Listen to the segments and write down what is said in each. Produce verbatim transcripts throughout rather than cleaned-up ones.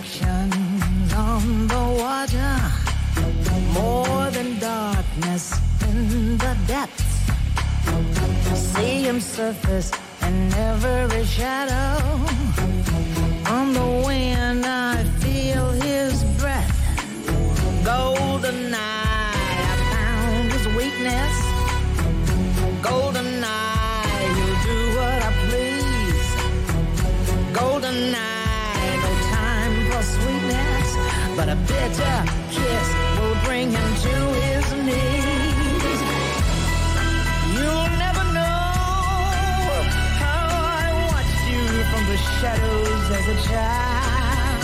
reflections on the water, more than darkness in the depths. See him surface in every shadow. On the wind I feel his breath. Golden eye, I found his weakness. Golden eye, he'll do what I please. Golden eye, no time for sweetness, but a bitter kiss will bring him to his knees. You'll never know how I watched you from the shadows as a child.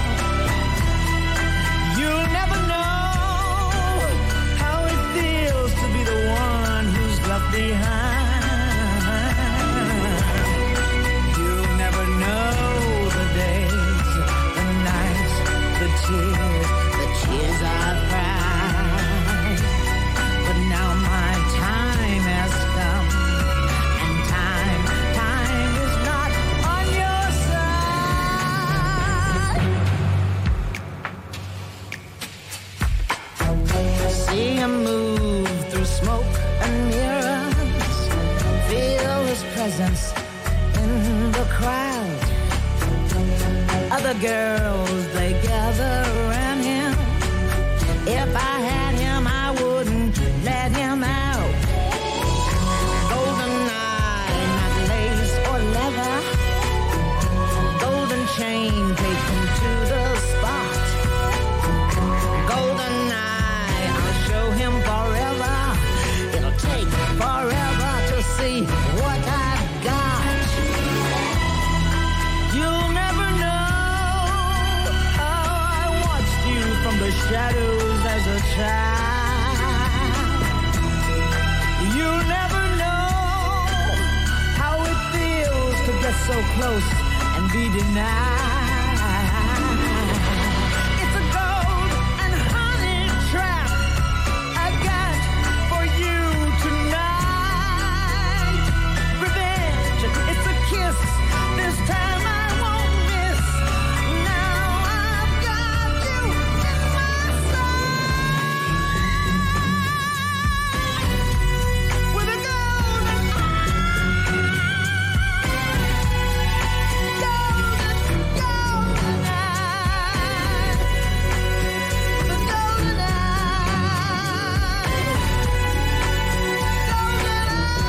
You'll never know how it feels to be the one who's left behind. You'll never know the days, the nights, the tears, the tears I've cried. But now my time has come, and time, time is not on your side. See him move through smoke and mirrors, feel his presence in the crowd. Other girls, they gather around him. If I had him, I wouldn't let him out. Golden eye, not lace or leather. Golden chain, take him to the spot. Golden eye, I'll show him forever. It'll take forever to see what I've got. You'll never know how I watched you from the shadows as a child. You'll never know how it feels to get so close and be denied. It's a gold and honey trap I got for you tonight. Revenge, it's a kiss. This time I won't miss. Now I've got you in my sight. With a golden eye. Golden, golden eye. The golden eye. Golden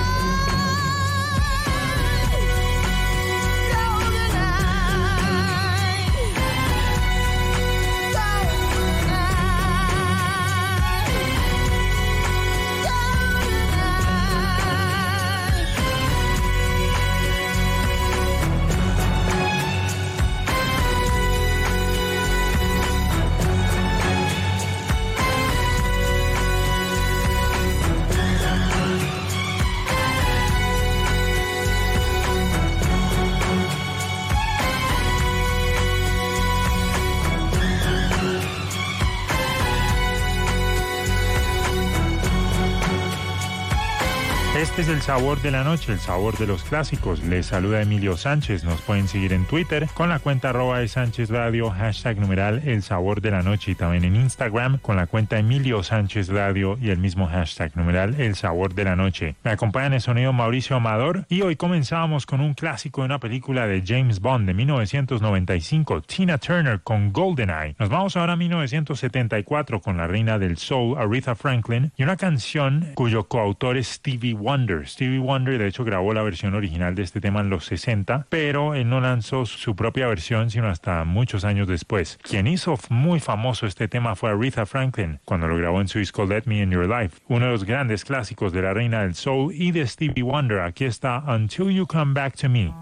Este es el sabor de la noche, el sabor de los clásicos. Les saluda Emilio Sánchez. Nos pueden seguir en Twitter con la cuenta arroba de Sánchez Radio, hashtag numeral el sabor de la noche, y también en Instagram con la cuenta Emilio Sánchez Radio y el mismo hashtag numeral el sabor de la noche. Me acompaña en el sonido Mauricio Amador y hoy comenzamos con un clásico de una película de James Bond de mil novecientos noventa y cinco, Tina Turner con GoldenEye. Nos vamos ahora a mil novecientos setenta y cuatro con la reina del soul, Aretha Franklin, y una canción cuyo coautor es Stevie Wonder. Stevie Wonder de hecho grabó la versión original de este tema en los sesenta, pero él no lanzó su propia versión sino hasta muchos años después. Quien hizo muy famoso este tema fue Aretha Franklin cuando lo grabó en su disco Let Me In Your Life, uno de los grandes clásicos de la reina del soul y de Stevie Wonder. Aquí está Until You Come Back to Me.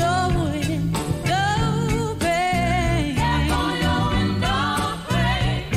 Your window pane.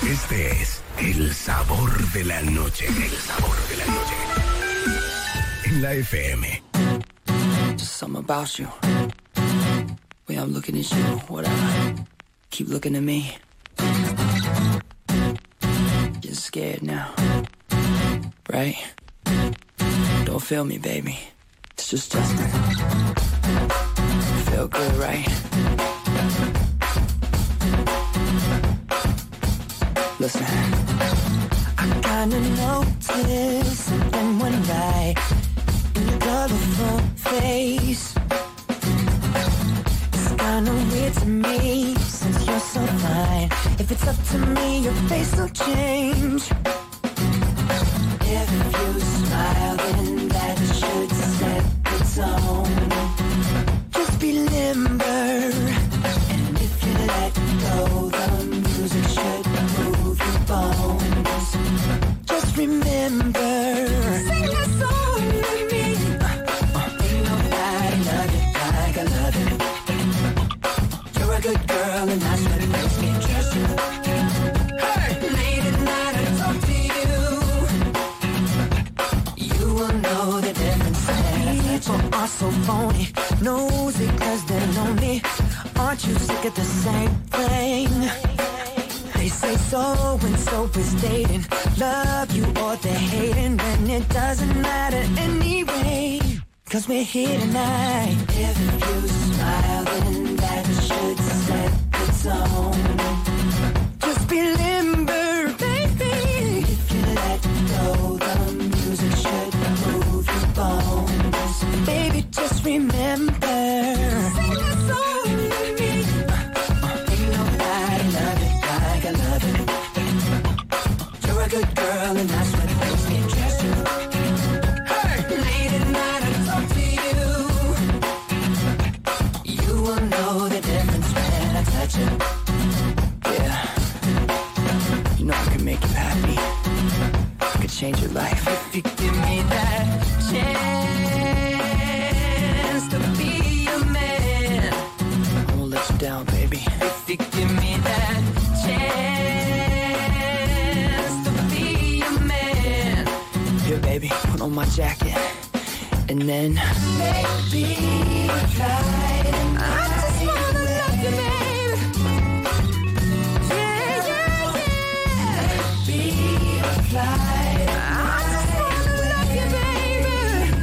Este es el sabor de la noche. El sabor de la noche. En la F M. Just something about you. Way I'm looking at you, whatever. Keep looking at me. Getting scared now. Right? Don't feel me, baby. It's just Justin. Feel good, right? Listen. I kinda noticed something went right in your colorful face. It's kinda weird to me since you're so fine. If it's up to me, your face will change. If you smile, then that should set the tone. Just be limber, and if you let go, the music should move your bones. Just remember, sing that song with me. Ain't nobody love it like I love it. You're a good girl, and that's what makes me trust you. Hey, late at night I talk to you. You will know the difference. People are so phony, nosy 'cause they're lonely. Aren't you sick of the same thing? They say so and so is dating, love you or they're hating, when it doesn't matter anyway, 'cause we're here tonight. If you smile, then that should set the tone. Just be limber, baby. If you let go, the music should move your bones. Baby, just remember, sing that song with me. Ain't nobody love it like I love it. You're a good girl, and that's what makes me trust you. Hey, late at night I talk to you. You will know the difference when I touch you. Yeah, you know I can make you happy. I could change your life if you give me that chance to be a man. I won't let you down, baby. If you give me that chance to be a man. Here, baby, put on my jacket, and then maybe try. I just wanna love you, baby. Yeah, yeah, yeah. Maybe try. I just wanna love you, baby.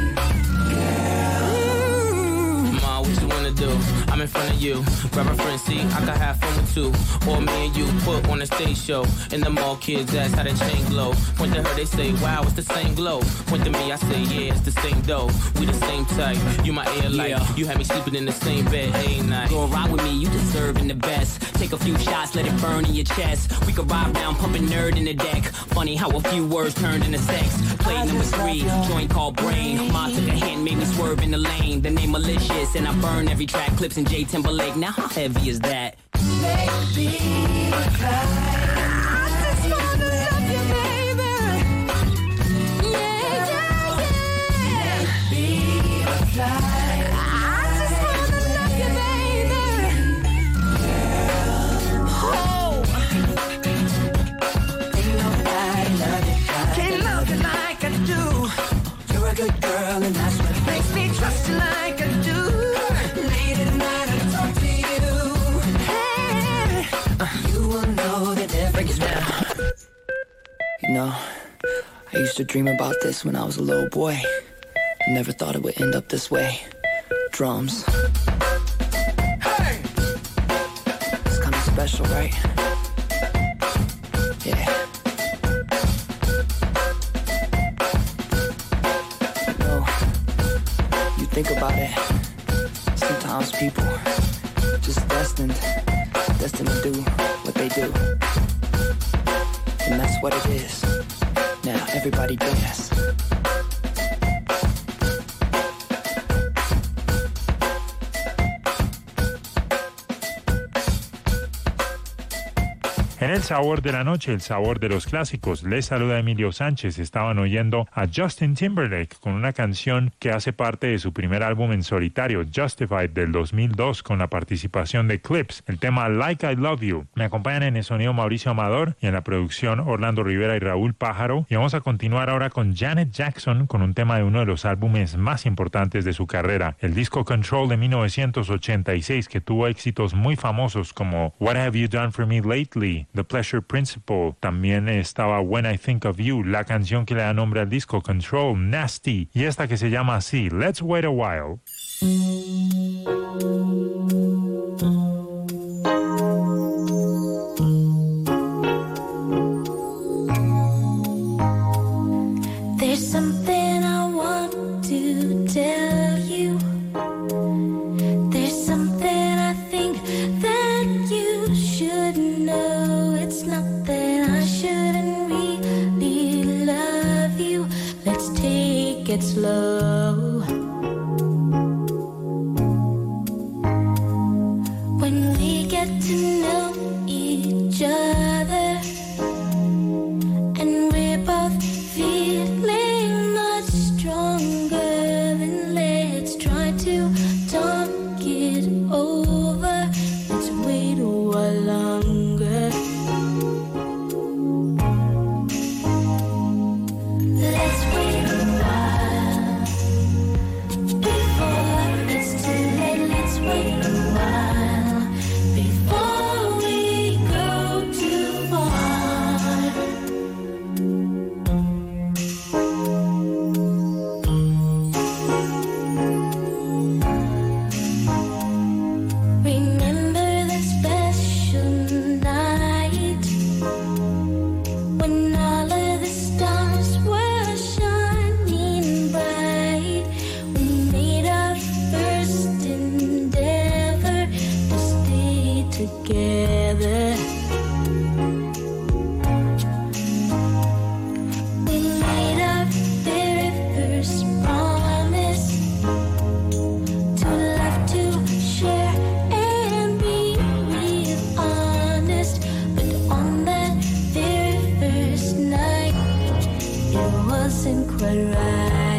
Girl. Ma, what you wanna do? I'm in front of you. Grab a friend, see, I can have fun with two. Or me and you put on a stage show. And the mall kids ask how the chain glow. Point to her, they say, wow, it's the same glow. Point to me, I say, yeah, it's the same dough. We the same type. You my air light. Yeah. You had me sleeping in the same bed every night. Go ride with me, you deserving the best. Take a few shots, let it burn in your chest. We could ride down, pumping nerd in the deck. Funny how a few words turned into sex. Play number three, joint called Brain. Mom took a hand, made me swerve in the lane. The name malicious, and I burn every track. Clips in J Timberlake. Now how heavy is that? Baby, cry. I just wanna love you, baby. Yeah, yeah, yeah. Baby, cry. I just wanna love you, baby. Girl, oh. Ain't nobody love you like, can't love you like I do. You're a good girl, and that's what makes me trust you like I do. Late at night I talk to you. You will know the difference now. You know, I used to dream about this when I was a little boy. I never thought it would end up this way. Drums. Hey! It's kind of special, right? Yeah. You know, you think about it. Sometimes people just destined destined to do what they do. And that's what it is. Now everybody dance. En el sabor de la noche, el sabor de los clásicos, les saluda Emilio Sánchez. Estaban oyendo a Justin Timberlake con una canción que hace parte de su primer álbum en solitario, Justified, del dos mil dos, con la participación de Clips, el tema Like I Love You. Me acompañan en el sonido Mauricio Amador y en la producción Orlando Rivera y Raúl Pájaro. Y vamos a continuar ahora con Janet Jackson con un tema de uno de los álbumes más importantes de su carrera, el disco Control de mil novecientos ochenta y seis, que tuvo éxitos muy famosos como What Have You Done For Me Lately, The Pleasure Principle. También estaba When I Think of You, la canción que le da nombre al disco, Control, Nasty, y esta que se llama así, Let's Wait a While. There's something I want to tell you. There's something I think that you should know. It's not that I shouldn't really love you. Let's take it slow. When we get to know each other and we're both feeling much stronger, then let's try to talk it over. Let's wait a while longer. Let's wait a while before it's too late. Let's wait a while before we go too far. Remember that special night when all of the stars were shining bright. We made our first endeavor to stay together. We made our very first promise to love, to share, and be real honest. But on that very first night, it wasn't quite right.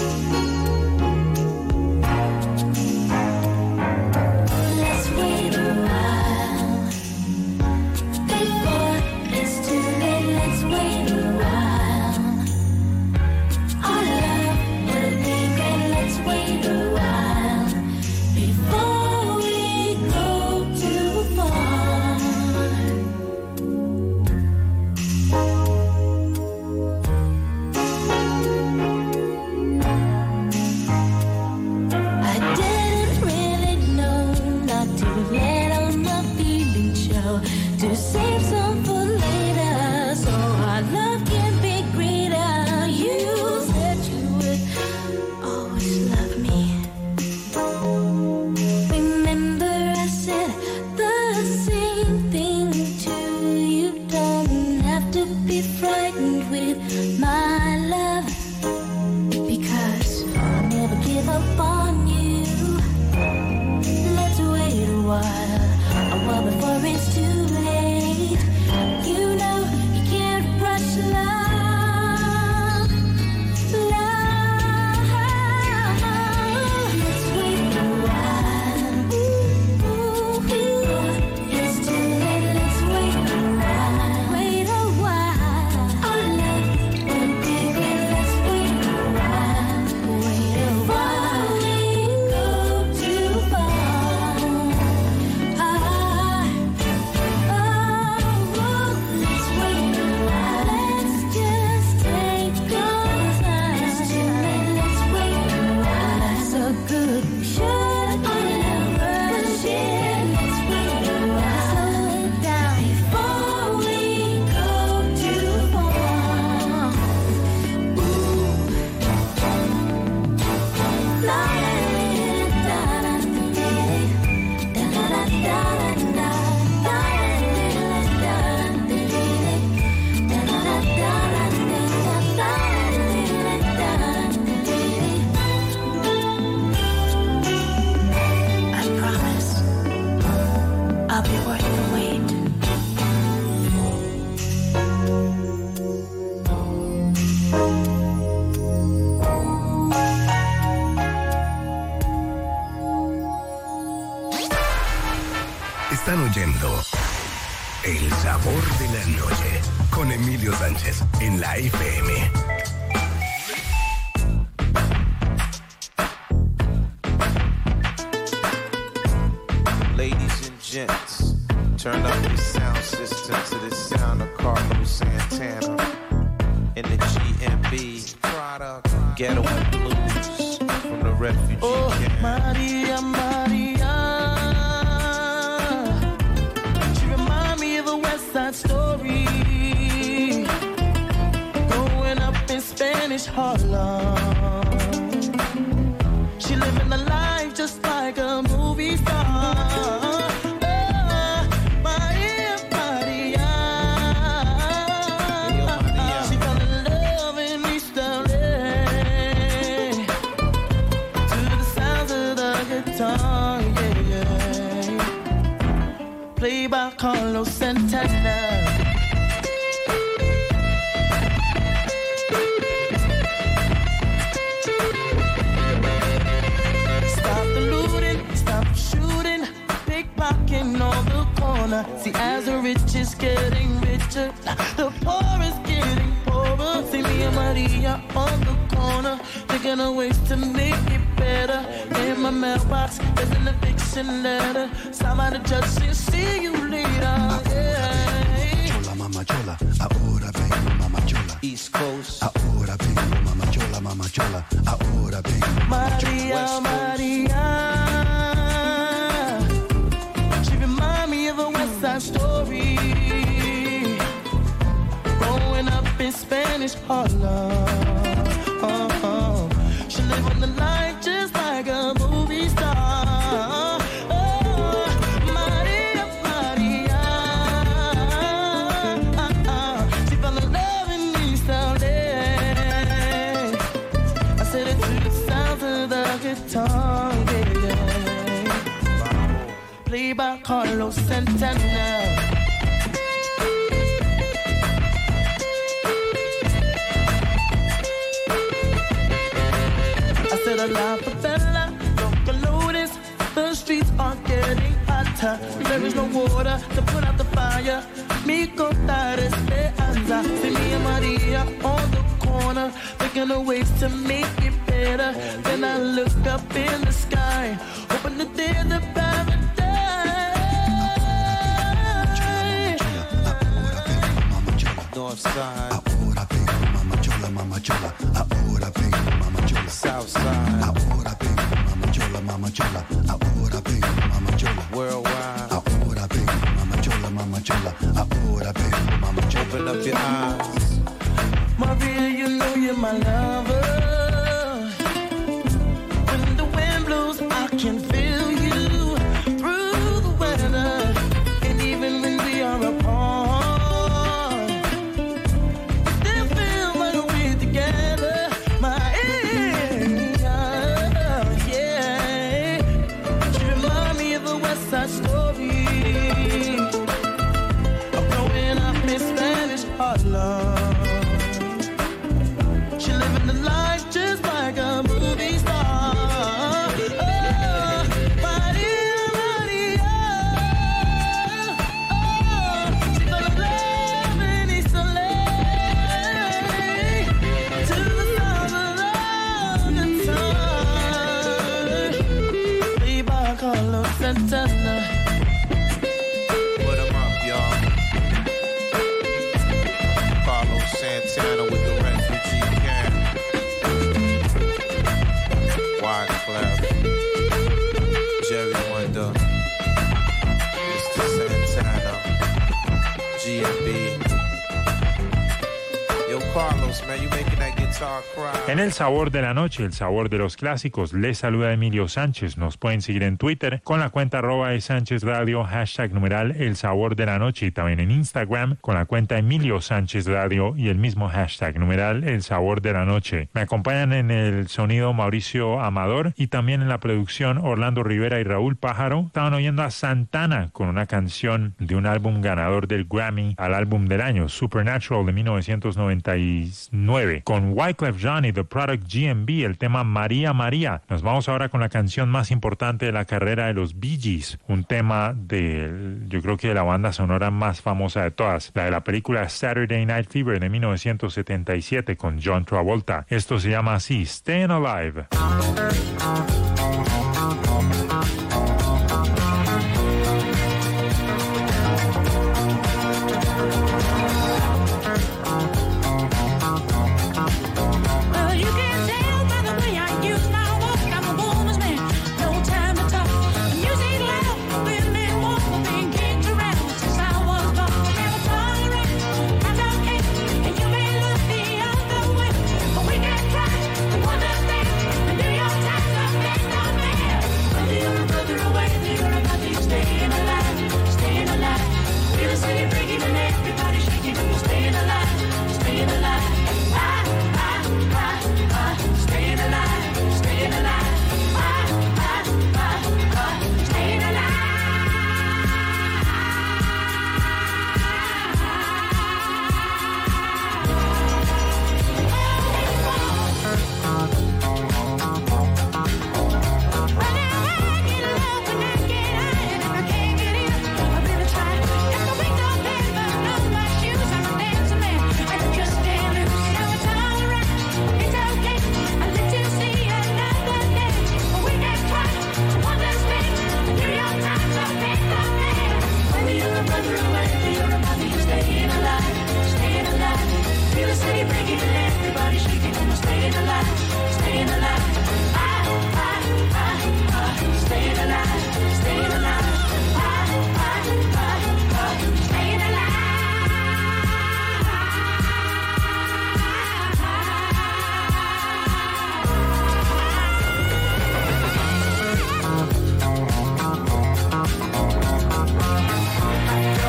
Let's wait a while before it's too late. Let's wait a while. Our love will be great. Let's wait a while before we go too far. sabor de la noche con Emilio Sánchez en la F M. Ladies and gents, turn up your sound system to the sound of Carlos Santana in the G M B product Ghetto and Blues from the refugee oh, camp. Maria, Maria, she remind me of a West Side Story, growing up in Spanish Harlem. She living the life just like a movie star. Played by Carlos Santana. Stop the looting, stop the shooting, pickpocketing on the corner. See, as the rich is getting richer, the poor is getting poorer. See me and Maria on the corner, thinking of ways to make it better. In my mailbox, there's an eviction letter. Signed by the judge, saying, see you later. Yeah. Chola, mama chola, ahora vengo, mama chola. East Coast. Ahora vengo, mama chola, mama chola. Ahora vengo, mama chola. Maria, Maria. She remind me of a West Side Story, growing up in Spanish Harlem. Uh-huh. She live on the life just like a movie star. Oh, Maria, Maria. Uh-uh. She fell in love in East L A. I said it to the sound of the guitar, yeah, yeah. Played by Carlos Santana. A la favela, local lotus, the streets are getting hotter. There is no water to put out the fire. Mi contar esperanza. See me and Maria on the corner, thinking of ways to make it better. Then I look up in the sky, hoping that there's a paradise. North side. Ahora vengo, mama chola, mama chola. Ahora vengo, mama chola. South side. Ahora vengo, mama chola, mama chola. Ahora vengo, mama chola. Worldwide. Ahora vengo, mama chola, mama chola. Ahora vengo, mama chola. Open up your eyes. Maria, you know you're my lover. When the wind blows, I can feel you through the weather. And even when we are apart, story of growing up in Spanish Harlem. She living the life just like a movie star. Oh, Maria, Maria. Oh, she fell in love in East L A. To the sound of the guitar. Played by Carlos Santana. Santana with the refugee camp. Wyclef, Jerry Wonder, Mister Santana, G M B. Yo, Carlos, man, you making that guitar cry. En el sabor de la noche, el sabor de los clásicos, les saluda Emilio Sánchez. Nos pueden seguir en Twitter con la cuenta arroba de Sánchez Radio, hashtag numeral el sabor de la noche, y también en Instagram con la cuenta Emilio Sánchez Radio y el mismo hashtag numeral el sabor de la noche. Me acompañan en el sonido Mauricio Amador y también en la producción Orlando Rivera y Raúl Pájaro. Estaban oyendo a Santana con una canción de un álbum ganador del Grammy al álbum del año, Supernatural, de mil novecientos noventa y y nueve. Con Wyclef Jean y The Product G M B, el tema María María. Nos vamos ahora con la canción más importante de la carrera de los Bee Gees, un tema de, yo creo que de la banda sonora más famosa de todas, la de la película Saturday Night Fever de mil novecientos setenta y siete con John Travolta. Esto se llama así, Staying Alive.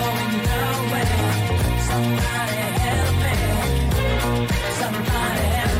Somebody help me. Somebody help me.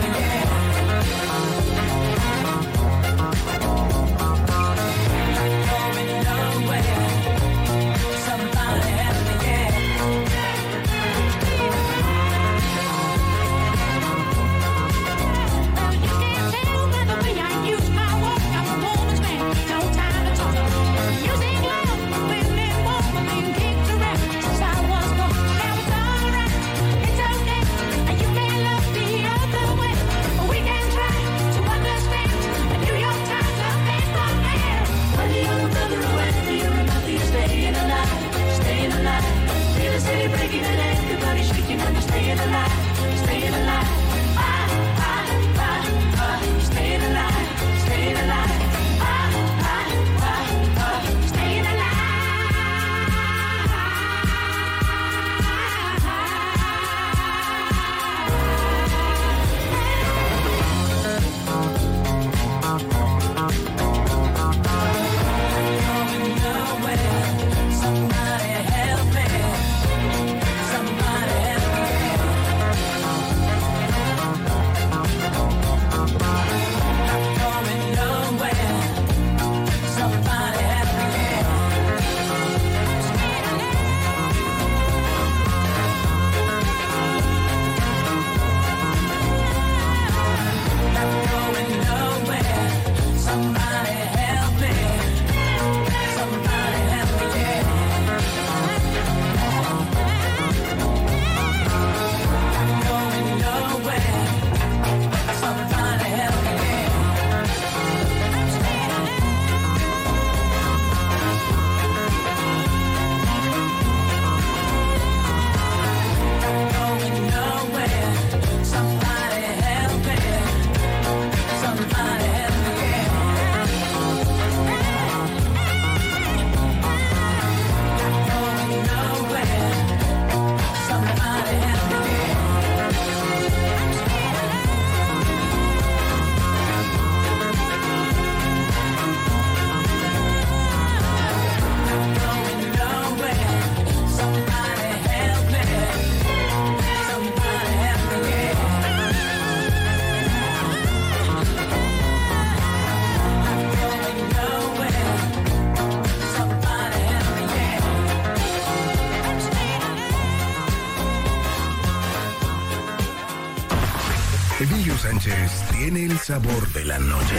Emilio Sánchez tiene el sabor de la noche.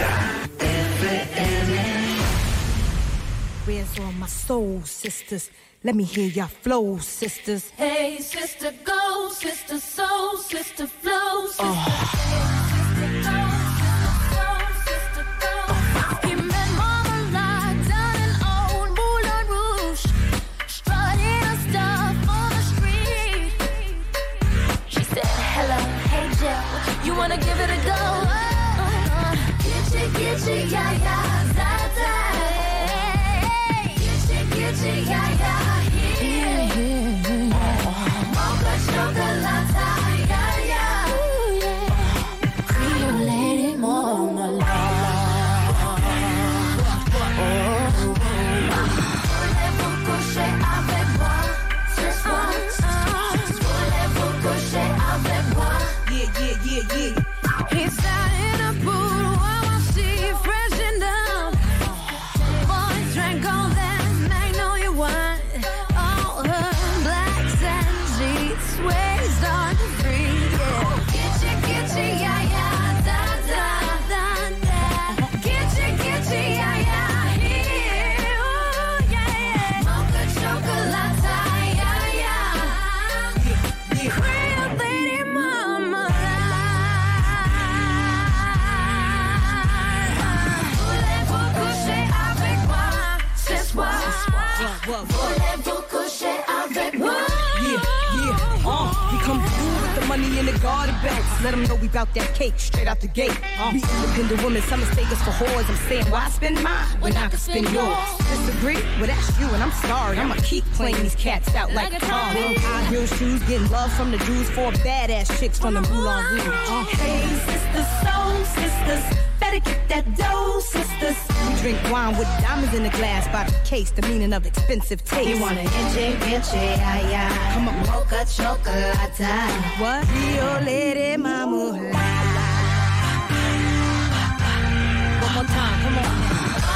Where's all my soul sisters? Let me hear your flow, sisters. Hey, sister, go, sister, soul, sister, flow, sister. Oh. You wanna give it a go? Uh, Gitchy, gitchy, yeah, yeah, da, da. Gitchy, gitchy, yeah, yeah, yeah. Mocha chocolate, yeah, yeah. Cream lady, mama, voulez-vous coucher avec moi ce soir? Voulez-vous coucher avec moi? Yeah, yeah, yeah, yeah. He's out in a pool while I see freshened up. Boys drank all that magnolia wine. All her blacks and sheets waist on free. Yeah. Gitchy, gitchy, yeah, yeah, da, da, da, da. Gitchy, gitchy, yeah, yeah, yeah. Ooh, yeah, yeah. Mocha chocolate, yeah, yeah. Yeah, Cream lady, mama. Voulez-vous coucher avec moi? Yeah, yeah, uh, we come through with the money in the garden bags. Let them know we bout that cake straight out the gate. Uh, we independent women, some mistake us for whores. I'm saying, why spend mine when I can spend yours? Disagree? Well, that's you, and I'm sorry. I'ma keep playing these cats out like a car. High heel shoes, getting love from the dudes, four badass chicks from the Moulin Rouge. Uh, Hey, sisters, soul sisters, better get that dough, sisters. we drink wine with diamonds in the glass by the case, the meaning of expensive taste. You want an inche, inche, ay, ay. Come on. Mocha chocolate. What? Rio Lady Mama. One more time, come on.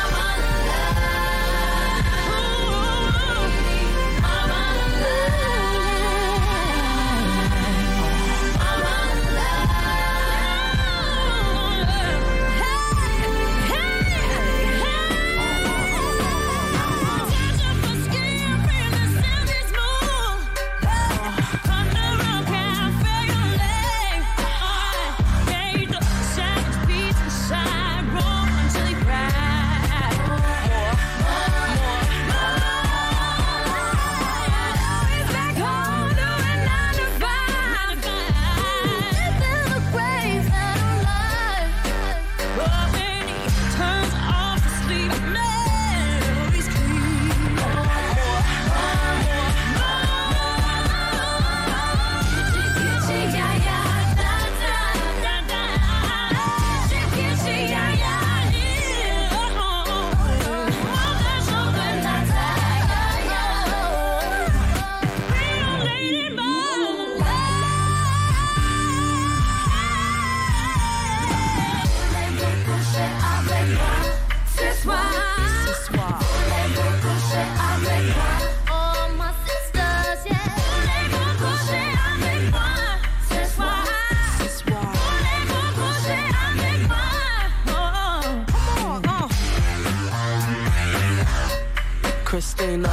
Christina,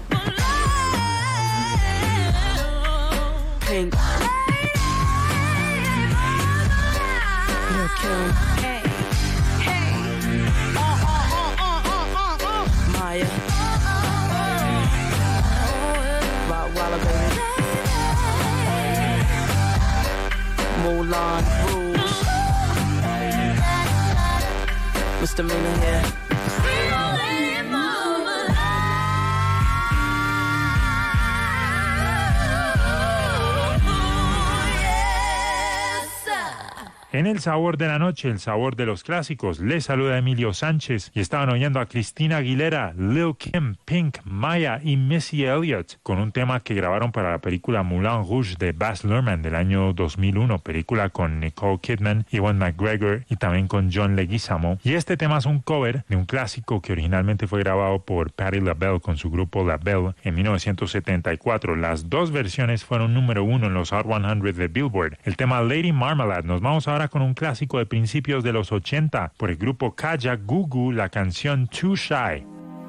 Pink, Lil' Kim, Hey, hey. Uh, uh, uh, uh, uh, uh. Maya, Rottweiler baby, Moulin Rouge, Misdemeanor here. En el sabor de la noche, el sabor de los clásicos, les saluda Emilio Sánchez y estaban oyendo a Christina Aguilera, Lil' Kim, Pink, Maya y Missy Elliott con un tema que grabaron para la película Moulin Rouge de Baz Luhrmann del año dos mil uno, película con Nicole Kidman, Ewan McGregor y también con John Leguizamo. Y este tema es un cover de un clásico que originalmente fue grabado por Patti LaBelle con su grupo LaBelle en mil novecientos setenta y cuatro. Las dos versiones fueron número uno en los Hot cien de Billboard. El tema Lady Marmalade. Nos vamos ahora ahora con un clásico de principios de los ochenta por el grupo Kaya Gugu, la canción Too Shy.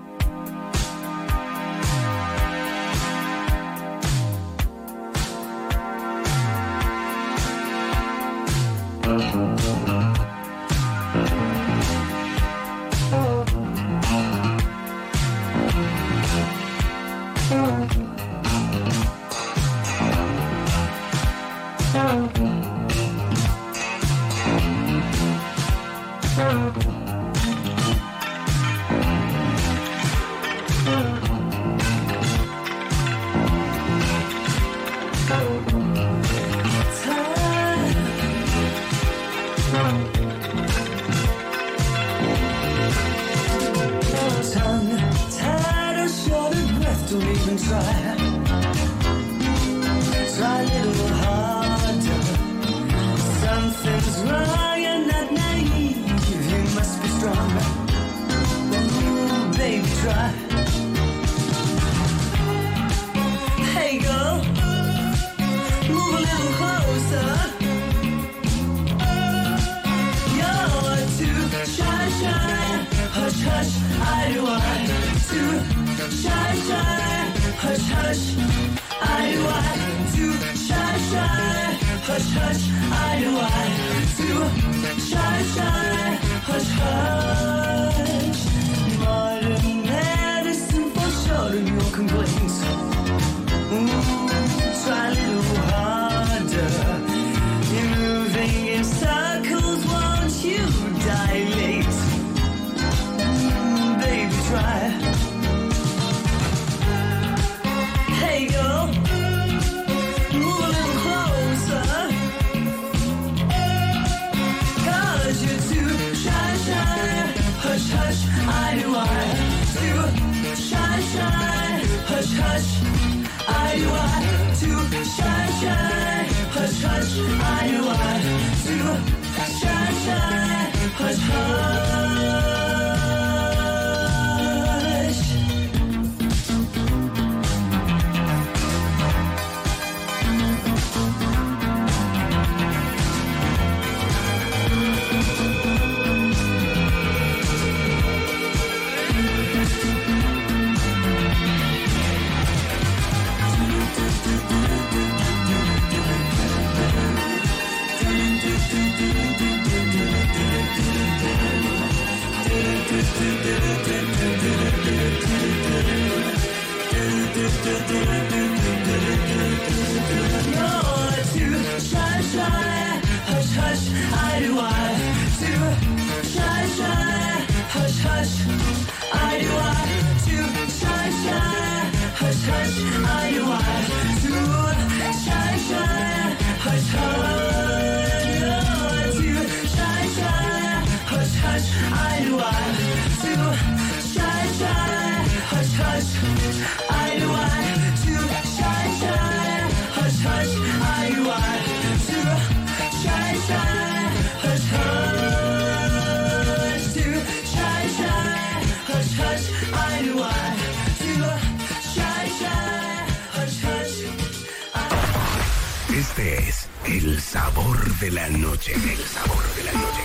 Este es el sabor de la noche, el sabor de la noche.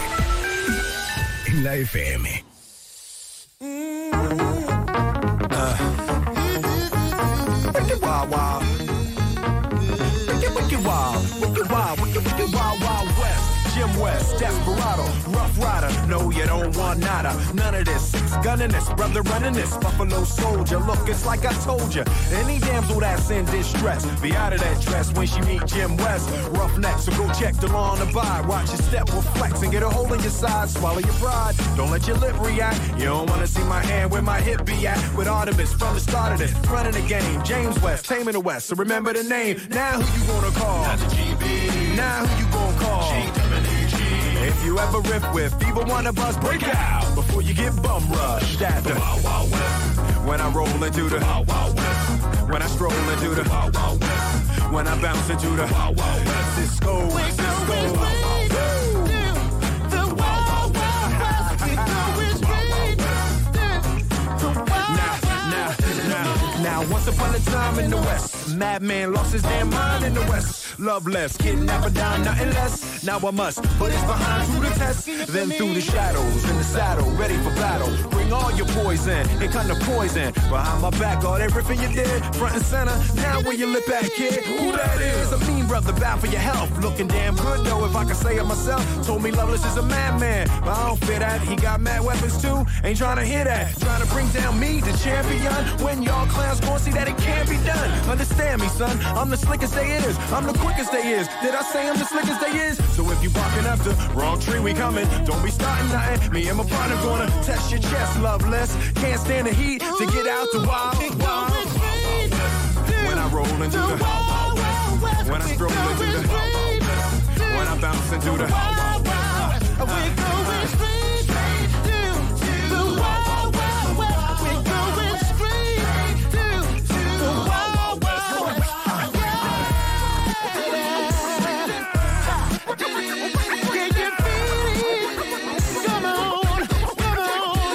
En la F M. Wild, wild. Wicked, wicked, wild. Wicked, wild. Wicked, wicked, wild, wild west. Jim West, Desperado, Rough Rider. No, you don't want nada. None of this. Six gunning this, brother running this. Buffalo Soldier. Look, it's like I told you. Any damsel that's in distress, be out of that dress when she meet Jim West. Roughneck, so go check the law on the buy. Watch your step reflex and get a hole in your side. Swallow your pride. Don't let your lip react. You don't want to see my hand where my hip be at. With Artemis from the start of this, running the game. James West, taming the West. So remember the name. Now who you gonna call? Not the G B. Now who you gonna call? G W G. If you ever riff with either one of us, break out before you get bum rushed at the Wild Wild West. When I roll into the Wild Wild West. When I stroll into the Wild Wild West. When I bounce into the Wild Wild West. Cisco, Cisco. Now, once upon a time in the West, madman lost his damn mind in the West. loveless. Kidnapper down, nothing less. Now I must put it behind through the test. Then through the shadows, in the saddle, ready for battle. Bring all your poison, it kind of poison. Behind my back, all everything you did. Front and center, now where you lip at, kid. Who that is? A mean brother, bad for your health. Looking damn good though, if I can say it myself. Told me Loveless is a madman, but I don't fear that. He got mad weapons too, ain't trying to hear that. Trying to bring down me, the champion. When y'all clowns gon' see that it can't be done. Understand me, son, I'm the slickest they is. I'm the quickest they is. Did I say I'm the slickest they is? So if you barking up the wrong tree, we coming. Don't be starting nothing. Me and my partner gonna test your chest, Loveless. Can't stand the heat to get out the wild, wild. When I roll into the wild, west. When I stroll into the wild, west. When I bounce into the wild, west. We're going straight to the wild, wild west. We're going straight to the wild, wild west. Can you feel it? Come on, come on.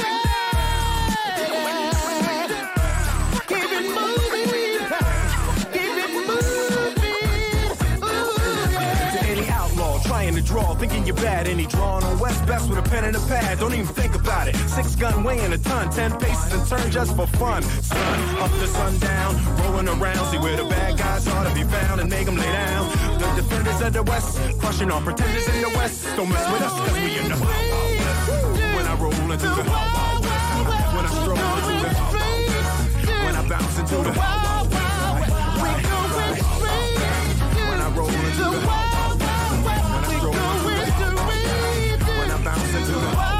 Keep it moving, keep it moving. Ooh. To any outlaw trying to draw, thinking you're bad, any drawing on West best with a pen and a pad. Don't even think about it. Six gun weighing a ton, ten paces and turn just for fun. Sun up to sundown, rolling around, see where the bad guys are to be found and make them lay down. The defenders of the West, crushing on pretenders in the West. Don't mess with us, cause we in the Wild Wild West. When I roll into the Wild Wild West, when I stroll into the Wild Wild West, when I bounce into the Wild Wild West, when I roll into the Wild Wild West, when I stroll into the Wild Wild West, when I bounce into the Wild Wild West.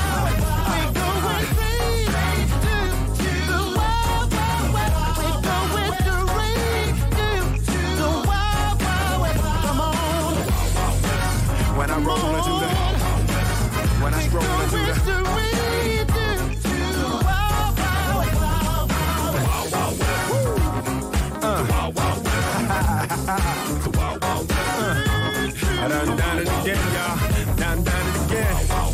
When I roll into the, when I stroll into the, I done done it again, y'all. Done done it again.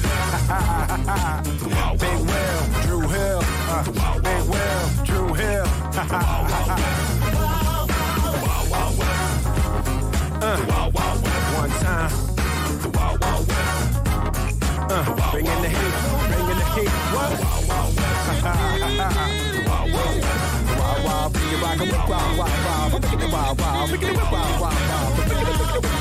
Big Will, Drew Hill. Uh, Big Will, Drew Hill. uh, one time. Uh, bring in the heat, bring in the heat. What? Wow, wow, bring it back, wow, wow, wow, bring it wow, wow, bring it wow, wow, wow, bring it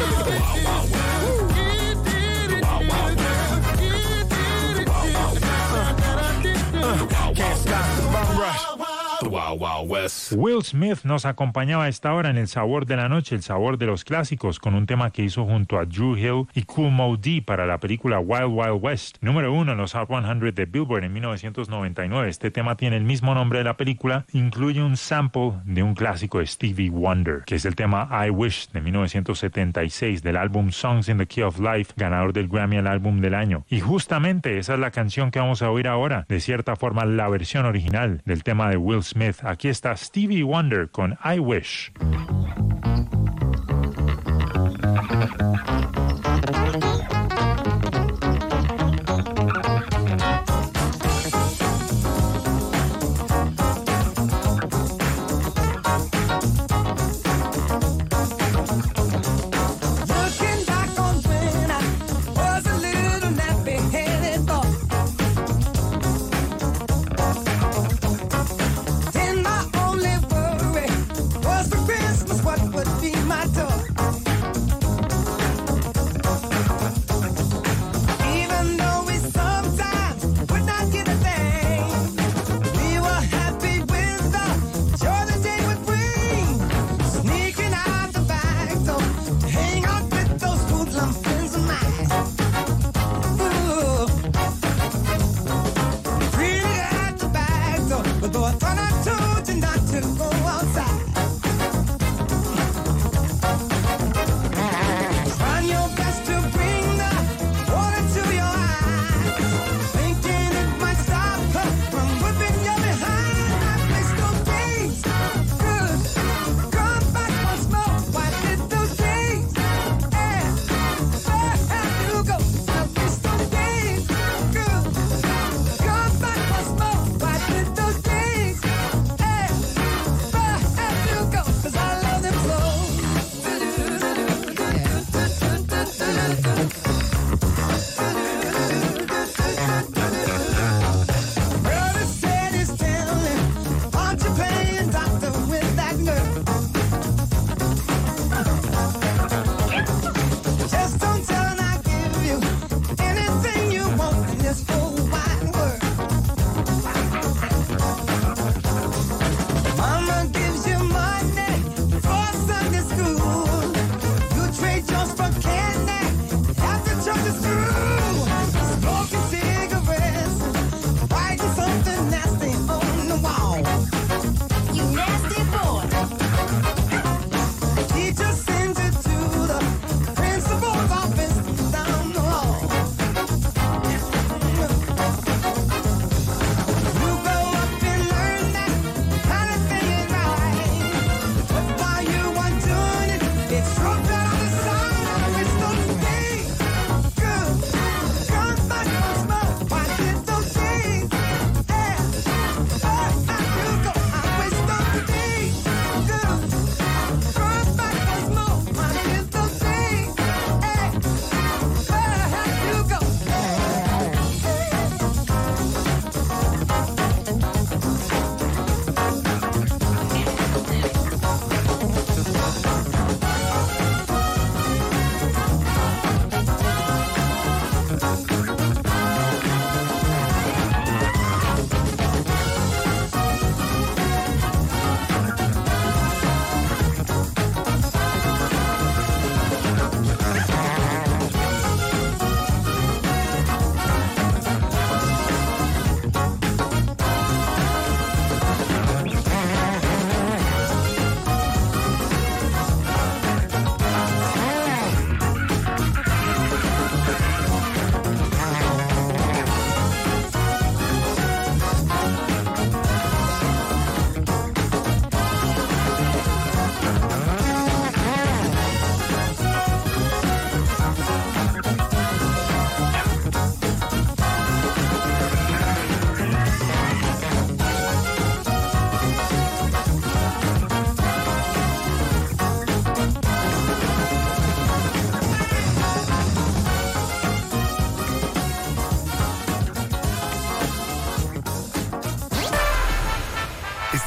wow, can't stop the bum rush. Wow, wow, West. Will Smith nos acompañaba a esta hora en El Sabor de la Noche, el sabor de los clásicos, con un tema que hizo junto a Drew Hill y Kool Moe Dee para la película Wild Wild West, número uno en los Hot cien de Billboard en mil novecientos noventa y nueve. Este tema tiene el mismo nombre de la película, incluye un sample de un clásico de Stevie Wonder, que es el tema I Wish de mil novecientos setenta y seis del álbum Songs in the Key of Life, ganador del Grammy al álbum del año. Y justamente esa es la canción que vamos a oír ahora, de cierta forma la versión original del tema de Will Smith. Aquí está Stevie Wonder con I Wish. Christmas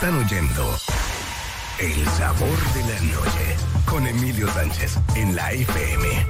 Están oyendo El Sabor de la Noche con Emilio Sánchez en la F M.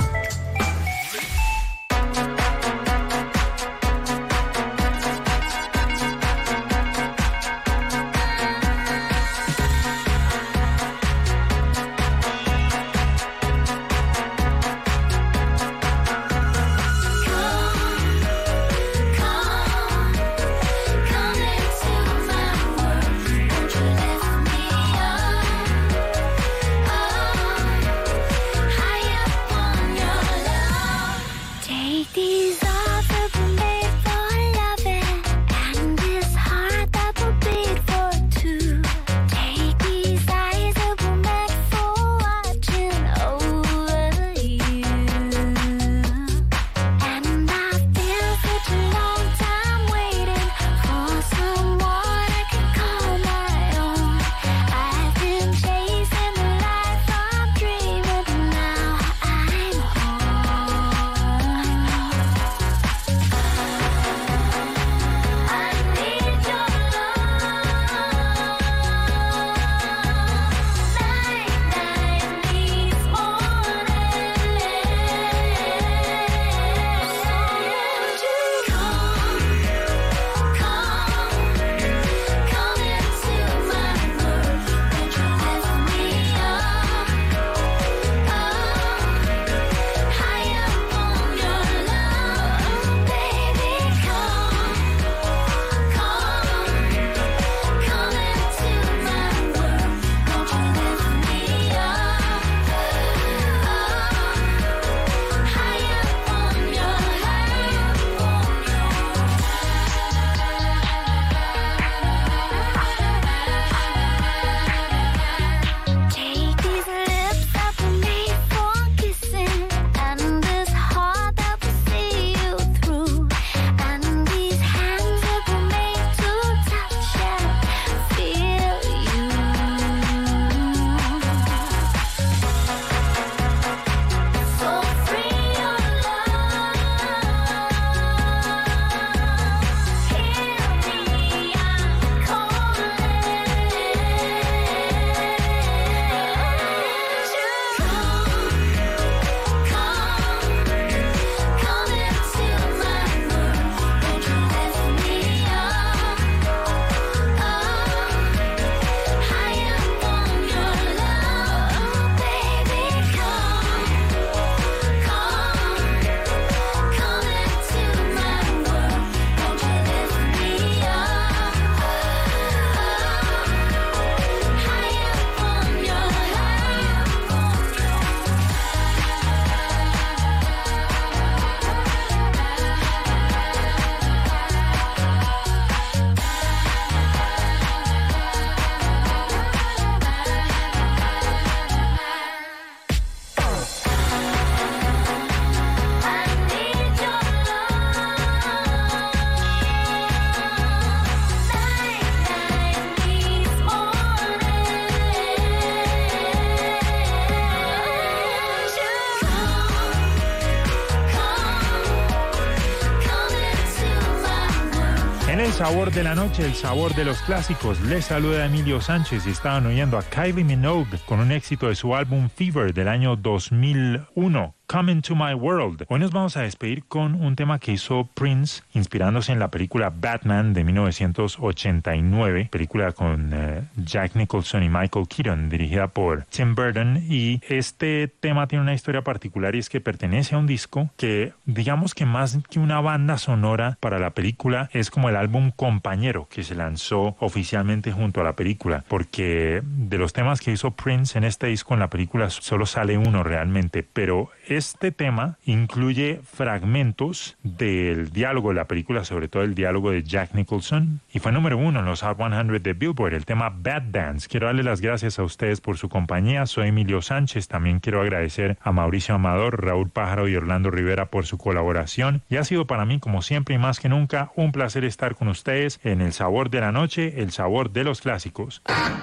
El sabor de la noche, el sabor de los clásicos. Les saluda Emilio Sánchez y estaban oyendo a Kylie Minogue con un éxito de su álbum Fever del año dos mil uno. Come Into My World. Hoy nos vamos a despedir con un tema que hizo Prince, inspirándose en la película Batman de mil novecientos ochenta y nueve, película con uh, Jack Nicholson y Michael Keaton, dirigida por Tim Burton. Y este tema tiene una historia particular, y es que pertenece a un disco que, digamos que más que una banda sonora para la película, es como el álbum compañero que se lanzó oficialmente junto a la película, porque de los temas que hizo Prince en este disco, en la película solo sale uno realmente, pero este tema incluye fragmentos del diálogo de la película, sobre todo el diálogo de Jack Nicholson, y fue número uno en los Hot cien de Billboard, el tema Bad Dance. Quiero darle las gracias a ustedes por su compañía. Soy Emilio Sánchez. También quiero agradecer a Mauricio Amador, Raúl Pájaro y Orlando Rivera por su colaboración. Y ha sido para mí, como siempre y más que nunca, un placer estar con ustedes en El Sabor de la Noche, el sabor de los clásicos.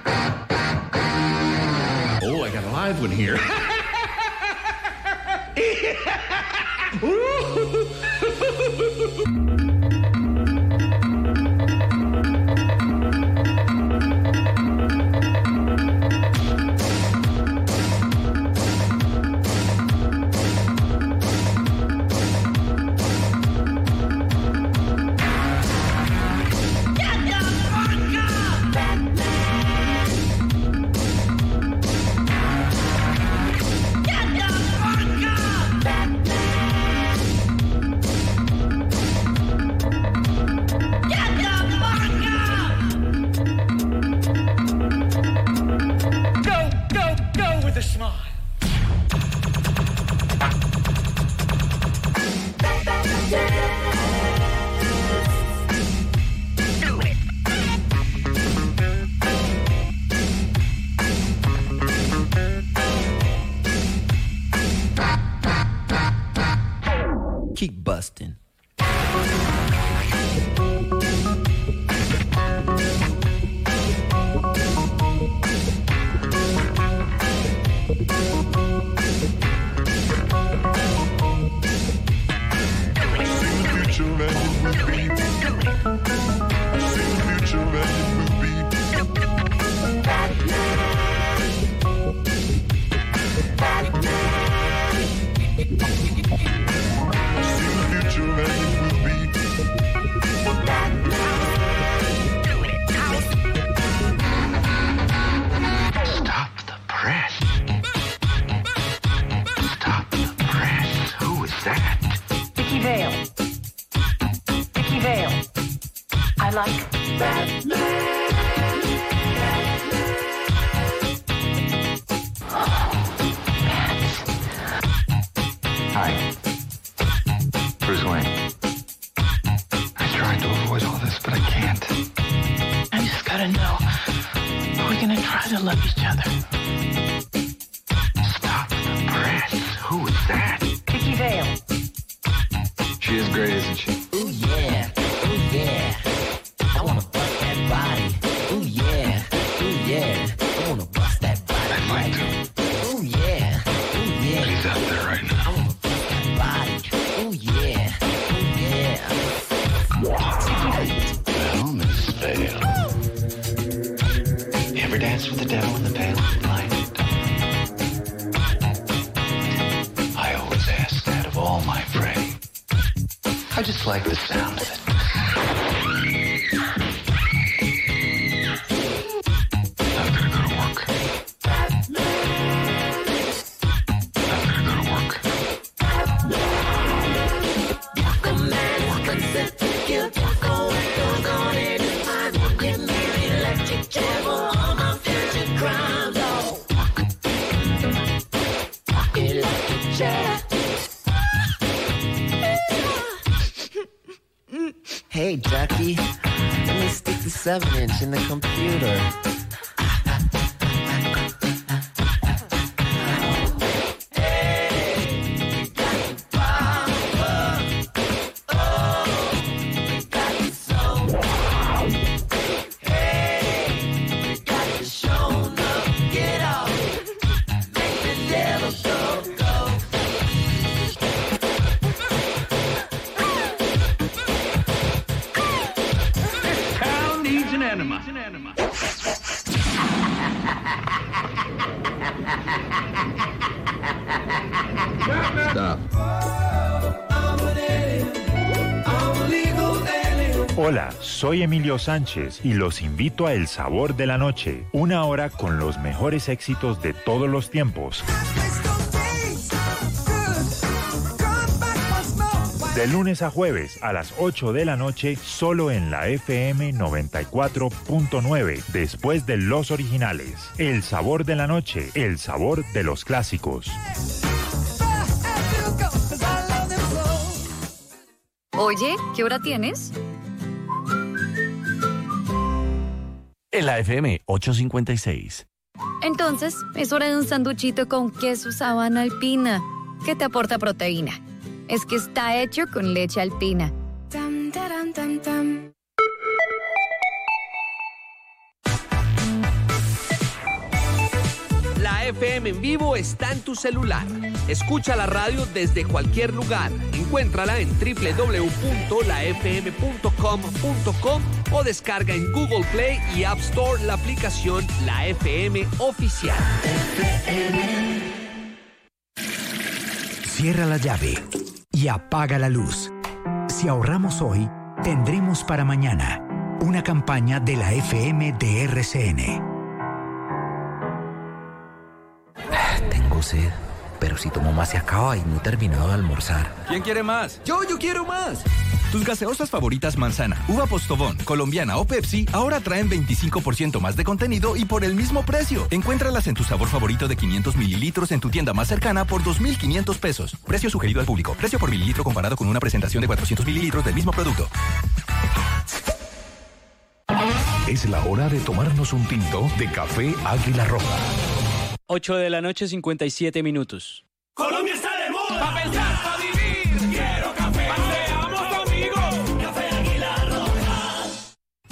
Oh, I got a live one here. keep busting. Vale. Vicky Vale. I like Batman. Hi. Bruce Wayne. I tried to avoid all this, but I can't. I just gotta know. Are we gonna try to love each other? Stop the press. Who is that? Vicky Vale. She is great, isn't she? Ooh yeah, ooh yeah. I wanna bust that body. Ooh yeah, ooh yeah. I wanna bust that body. I'd like to. Ooh yeah, ooh yeah. But he's out there right now. I wanna bust that body. Ooh yeah, ooh yeah. Well, Miss Vale. You ever dance with the devil in the pale moonlight? I always ask that of all my prey. I just like the sound of it. I've gotta go to work. I've gotta go to work. A man consent to kill Taco and goes on in his mind. Give me the electric chair for all my future crimes. Oh, electric chair. Hey, Ducky, let me stick the seven inch in the computer. Hola, soy Emilio Sánchez y los invito a El Sabor de la Noche, una hora con los mejores éxitos de todos los tiempos. De lunes a jueves a las ocho de la noche, solo en la F M noventa y cuatro punto nueve, después de los originales. El Sabor de la Noche, el sabor de los clásicos. Oye, ¿qué hora tienes? En la F M ocho cincuenta y seis. Entonces, es hora de un sanduchito con queso Sabana Alpina, que te aporta proteína. Es que está hecho con leche alpina. Tam, taram, tam, tam. La F M en vivo está en tu celular. Escucha la radio desde cualquier lugar. Encuéntrala en doble u doble u doble u punto la f m punto com punto com o descarga en Google Play y App Store la aplicación La F M Oficial. Cierra la llave y apaga la luz. Si ahorramos hoy, tendremos para mañana. Una campaña de la F M de R C N. Tengo sed, pero si tomo más se acaba y no he terminado de almorzar. ¿Quién quiere más? Yo, yo quiero más. Tus gaseosas favoritas manzana, uva Postobón, colombiana o Pepsi ahora traen veinticinco por ciento más de contenido y por el mismo precio. Encuéntralas en tu sabor favorito de quinientos mililitros en tu tienda más cercana por dos mil quinientos pesos. Precio sugerido al público. Precio por mililitro comparado con una presentación de cuatrocientos mililitros del mismo producto. Es la hora de tomarnos un tinto de café Águila Roja. ocho de la noche, cincuenta y siete minutos. Colombia está de moda. Pa' pensar, pa' vivir. Quiero café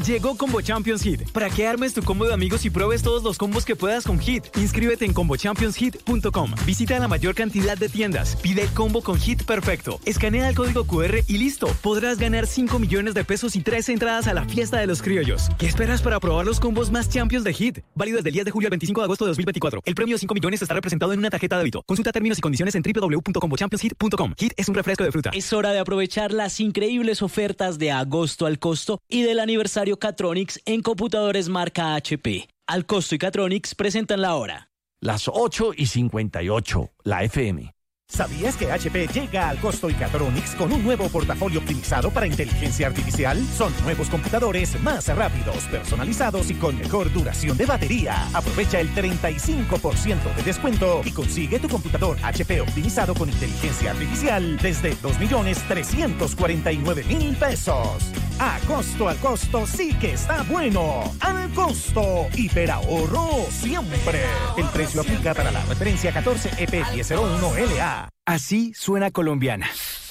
Llegó Combo Champions Hit para que armes tu combo de amigos y pruebes todos los combos que puedas con Hit. Inscríbete en combo champions hit punto com. Visita la mayor cantidad de tiendas. Pide el combo con Hit perfecto. Escanea el código cu erre y listo. Podrás ganar cinco millones de pesos y tres entradas a la fiesta de los criollos. ¿Qué esperas para probar los combos más champions de Hit? Válido desde el diez de julio al veinticinco de agosto de dos mil veinticuatro. El premio de cinco millones estará representado en una tarjeta de débito. Consulta términos y condiciones en doble u doble u doble u punto combo champions hit punto com. Hit es un refresco de fruta. Es hora de aprovechar las increíbles ofertas de agosto al costo y del aniversario Catronics en computadores marca hache pe. Al costo y Catronics presentan la hora. Las ocho y cincuenta y ocho, la F M. ¿Sabías que hache pe llega al costo y Catronics con un nuevo portafolio optimizado para inteligencia artificial? Son nuevos computadores más rápidos, personalizados y con mejor duración de batería. Aprovecha el treinta y cinco por ciento de descuento y consigue tu computador hache pe optimizado con inteligencia artificial desde dos millones trescientos cuarenta y nueve mil pesos. A costo al costo sí que está bueno. Al costo, hiperahorro siempre. El precio aplica para la referencia catorce E P diez cero uno L A. Así suena Colombiana.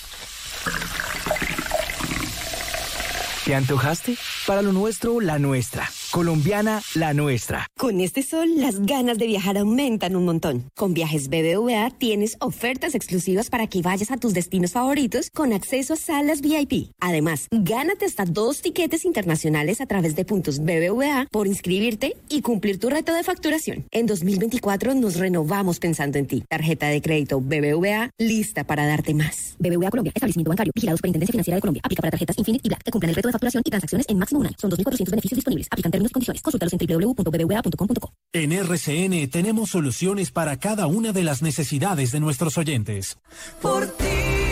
¿Te antojaste? Para lo nuestro, la nuestra. Colombiana, la nuestra. Con este sol, las ganas de viajar aumentan un montón. Con Viajes B B V A tienes ofertas exclusivas para que vayas a tus destinos favoritos con acceso a salas V I P. Además, gánate hasta dos tiquetes internacionales a través de puntos B B V A por inscribirte y cumplir tu reto de facturación. En dos mil veinticuatro nos renovamos pensando en ti. Tarjeta de crédito B B V A lista para darte más. B B V A Colombia, establecimiento bancario, vigilado Superintendencia Financiera de Colombia. Aplica para tarjetas Infinite y Black que cumplan el reto de facturación y transacciones en máximo un año. Son dos mil cuatrocientos beneficios disponibles. Aplican términos y condiciones. Consúltalos en doble u doble u doble u punto b b v a punto com punto co. En R C N tenemos soluciones para cada una de las necesidades de nuestros oyentes. Por ti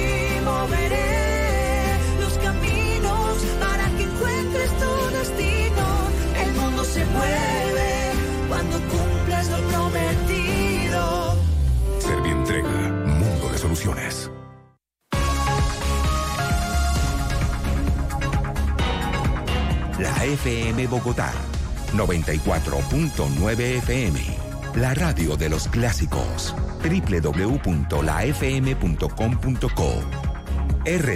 moveré los caminos para que encuentres tu destino. El mundo se mueve cuando cumples lo prometido. Servientrega, mundo de soluciones. La F M Bogotá, noventa y cuatro punto nueve F M. La radio de los clásicos. doble u doble u doble u punto la f m punto com punto co. R